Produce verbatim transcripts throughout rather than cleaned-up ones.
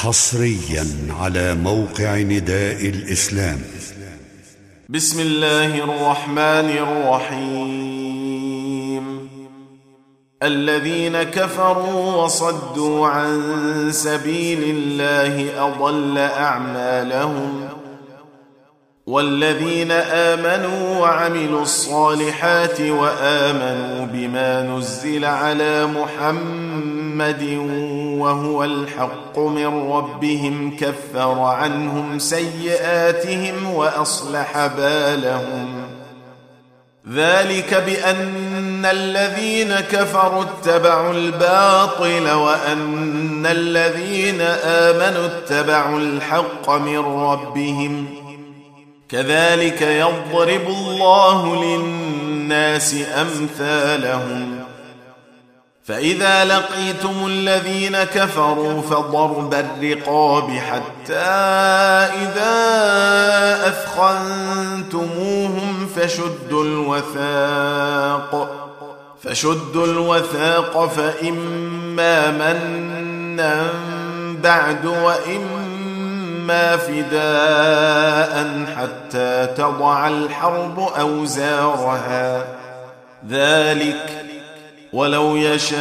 حصريا على موقع نداء الإسلام. بسم الله الرحمن الرحيم. الذين كفروا وصدوا عن سبيل الله أضل أعمالهم، والذين آمنوا وعملوا الصالحات وآمنوا بما نزل على محمد وهو الحق من ربهم كفر عنهم سيئاتهم وأصلح بالهم. ذلك بأن الذين كفروا اتبعوا الباطل وأن الذين آمنوا اتبعوا الحق من ربهم، كذلك يضرب الله للناس أمثالهم. فإذا لقيتم الذين كفروا فضرب الرقاب حتى إذا أثخنتموهم فشدوا الوثاق فشدوا الوثاق فإما منا بعد وإما فداء حتى تضع الحرب أوزارها. ذلك ولو يشاء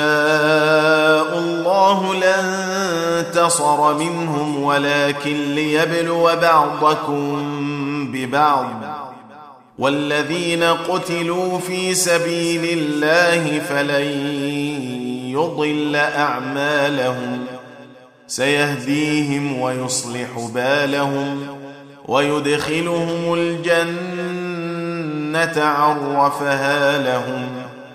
الله لانتصر منهم ولكن ليبلو بعضكم ببعض، والذين قتلوا في سبيل الله فلن يضل أعمالهم، سيهديهم ويصلح بالهم ويدخلهم الجنة عرفها لهم.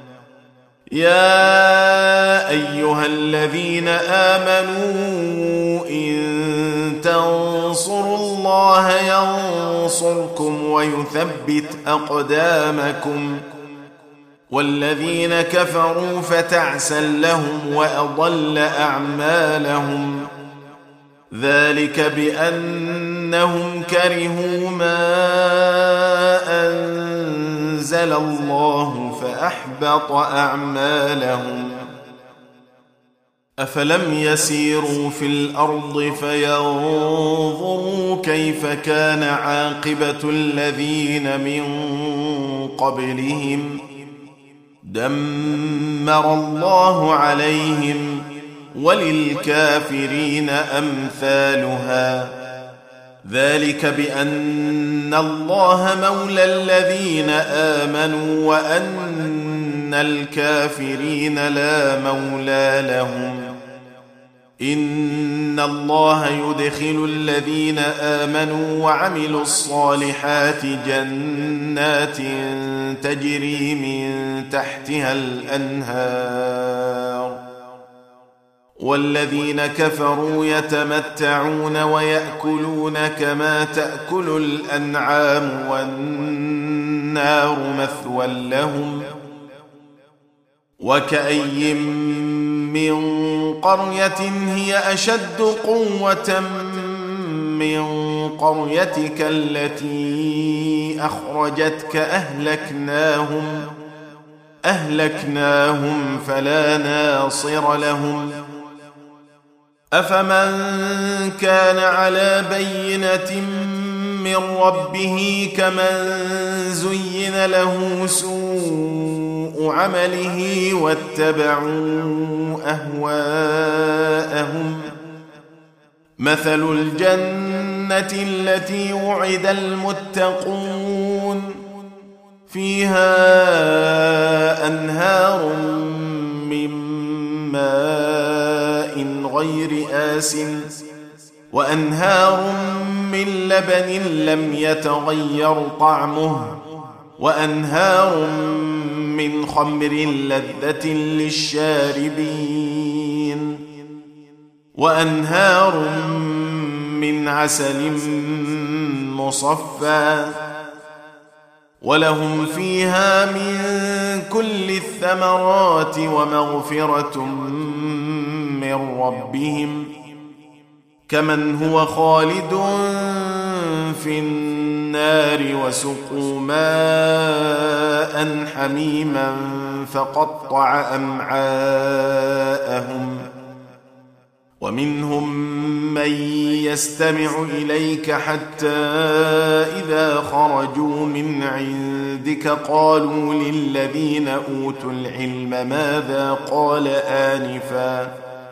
يا أيها الذين آمنوا إن تنصروا الله ينصركم ويثبت أقدامكم، والذين كفروا فتعسا لهم وأضل أعمالهم. ذلك بأنهم كرهوا ما أنزل الله فأحبط أعمالهم. أفلم يسيروا في الأرض فينظروا كيف كان عاقبة الذين من قبلهم، دمر الله عليهم وللكافرين أمثالها. ذلك بأن الله مولى الذين آمنوا وأن الكافرين لا مولى لهم. إن الله يدخل الذين آمنوا وعملوا الصالحات جنات تجري من تحتها الأنهار، والذين كفروا يتمتعون ويأكلون كما تأكل الأنعام والنار مثوى لهم. وكأي من قرية هي أشد قوة من قريتك التي أخرجتك أهلكناهم أهلكناهم فلا ناصر لهم. أفمن كان على بينة من ربه كمن زين له سوء عمله واتبعوا أهواءهم. مثل الجنة التي وعد المتقون فيها أنهار من ماء غير آسٍ وأنهار من لبن لم يتغير طعمه وأنهار من خمر لذة للشاربين وأنهار من عسل مصفى ولهم فيها من كل الثمرات ومغفرة من ربهم كمن هو خالد في النار وسقوا ماء حميما فقطع أمعاءهم ومنهم من يستمع إليك حتى إذا خرجوا من عندك قالوا للذين أوتوا العلم ماذا قال آنفا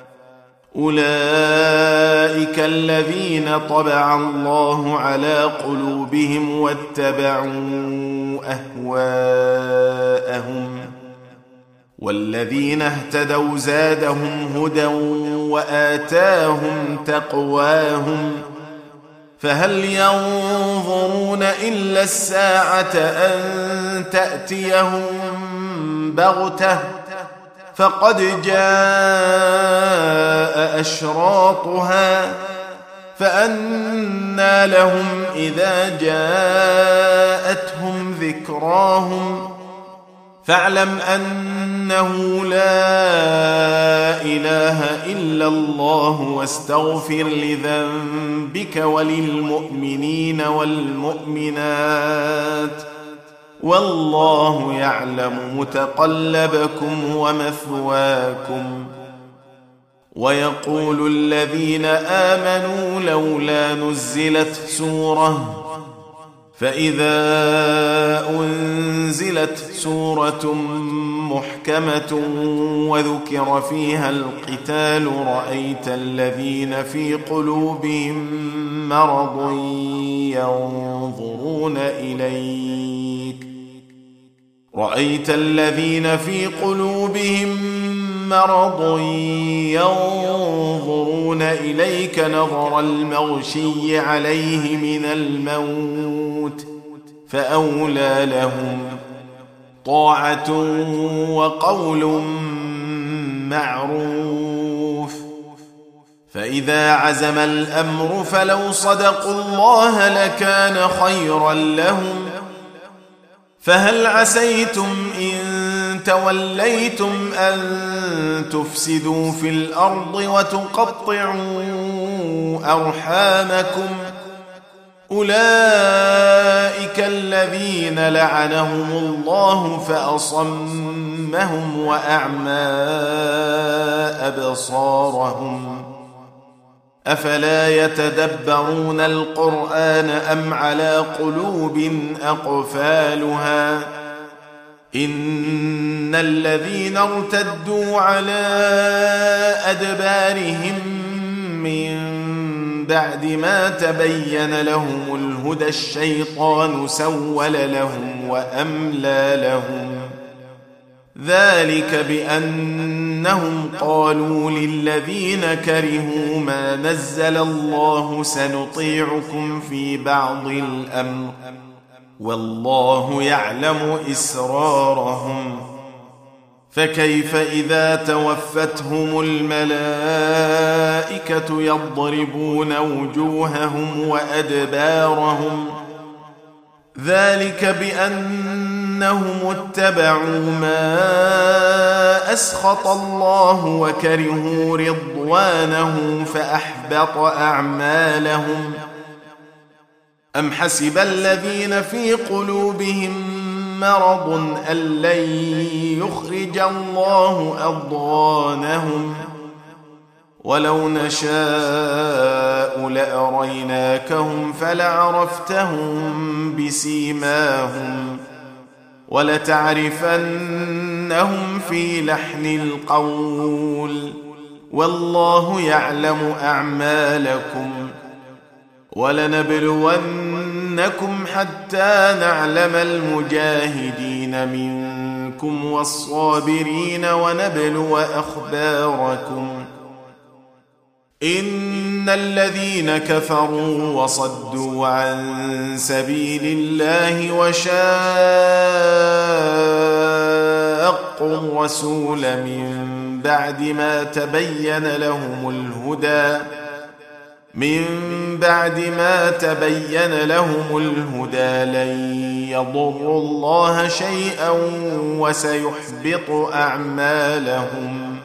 أولئك الذين طبع الله على قلوبهم واتبعوا أهواءهم والذين اهتدوا زادهم هدى وآتاهم تقواهم فهل ينظرون إلا الساعة أن تأتيهم بغتة فقد جاء أشراطها فأنى لهم إذا جاءتهم ذكراهم فاعلم أنه لا إله إلا الله واستغفر لذنبك وللمؤمنين والمؤمنات والله يعلم متقلبكم ومثواكم ويقول الذين آمنوا لولا نزلت سورة فإذا أنزلت سورة محكمة وذكر فيها القتال رأيت الذين في قلوبهم مرض ينظرون إليك رأيت الذين في قلوبهم مرض ينظرون إليك نظر المغشي عليه من الموت فأولى لهم طاعة وقول معروف فإذا عزم الأمر فلو صدقوا الله لكان خيرا لهم فهل عسيتم إن توليتم أن تفسدوا في الأرض وتقطعوا أرحامكم أولئك الذين لعنهم الله فأصمهم وأعمى أبصارهم أفلا يتدبرون القرآن أم على قلوب أقفالها إن الذين ارتدوا على أدبارهم من بعد ما تبين لهم الهدى الشيطان سول لهم وأملى لهم ذلك بأنهم قالوا للذين كرهوا ما نزل الله سنطيعكم في بعض الأمر والله يعلم إسرارهم فكيف إذا توفتهم الملائكة يضربون وجوههم وأدبارهم ذلك بأنهم اتبعوا ما أسخط الله وكرهوا رضوانه فأحبط أعمالهم أم حسب الذين في قلوبهم مرض أن لن يخرج الله أضغانهم ولو نشاء لأريناكهم فلعرفتهم بسيماهم ولتعرفنهم في لحن القول والله يعلم أعمالكم ولنبلونكم حتى نعلم المجاهدين منكم والصابرين ونبلو أخباركم إن الذين كفروا وصدوا عن سبيل الله وشاقوا الرسول من بعد ما تبين لهم الهدى من بعد ما تبين لهم الهدى لن يضروا الله شيئا وسيحبط أعمالهم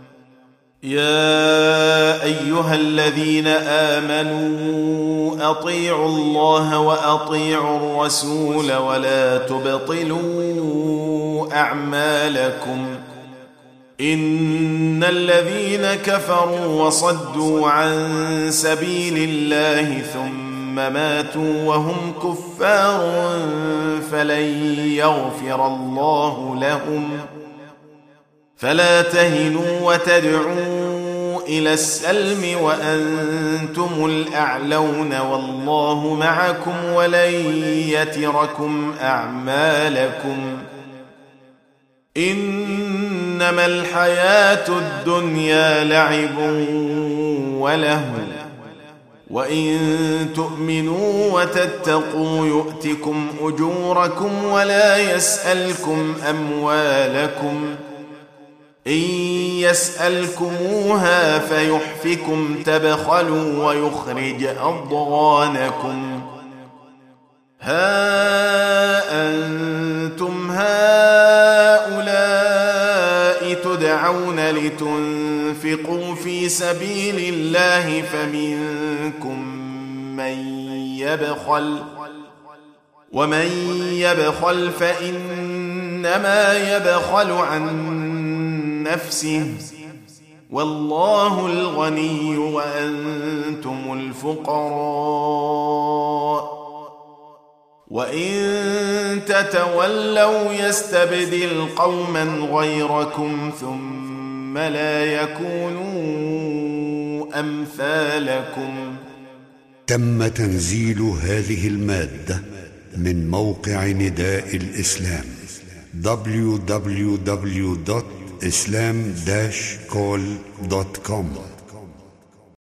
يا أيها الذين آمنوا أطيعوا الله وأطيعوا الرسول ولا تبطلوا أعمالكم إن الذين كفروا وصدوا عن سبيل الله ثم ماتوا وهم كفار فلن يغفر الله لهم فلا تهنوا وتدعوا إلى السلم وأنتم الأعلون والله معكم ولن يتركم أعمالكم إنما الحياة الدنيا لعب ولهو وإن تؤمنوا وتتقوا يؤتكم أجوركم ولا يسألكم أموالكم إن يسألكموها فيحفكم تبخلوا ويخرج أضغانكم ها أنتم هؤلاء تدعون لتنفقوا في سبيل الله فمنكم من يبخل ومن يبخل فإنما يبخل عن نفسه والله الغني وأنتم الفقراء وإن تتولوا يستبدل قوما غيركم ثم لا يكونوا أمثالكم. تم تنزيل هذه المادة من موقع نداء الإسلام دبليو دبليو دبليو دوت islam dash call دوت كوم.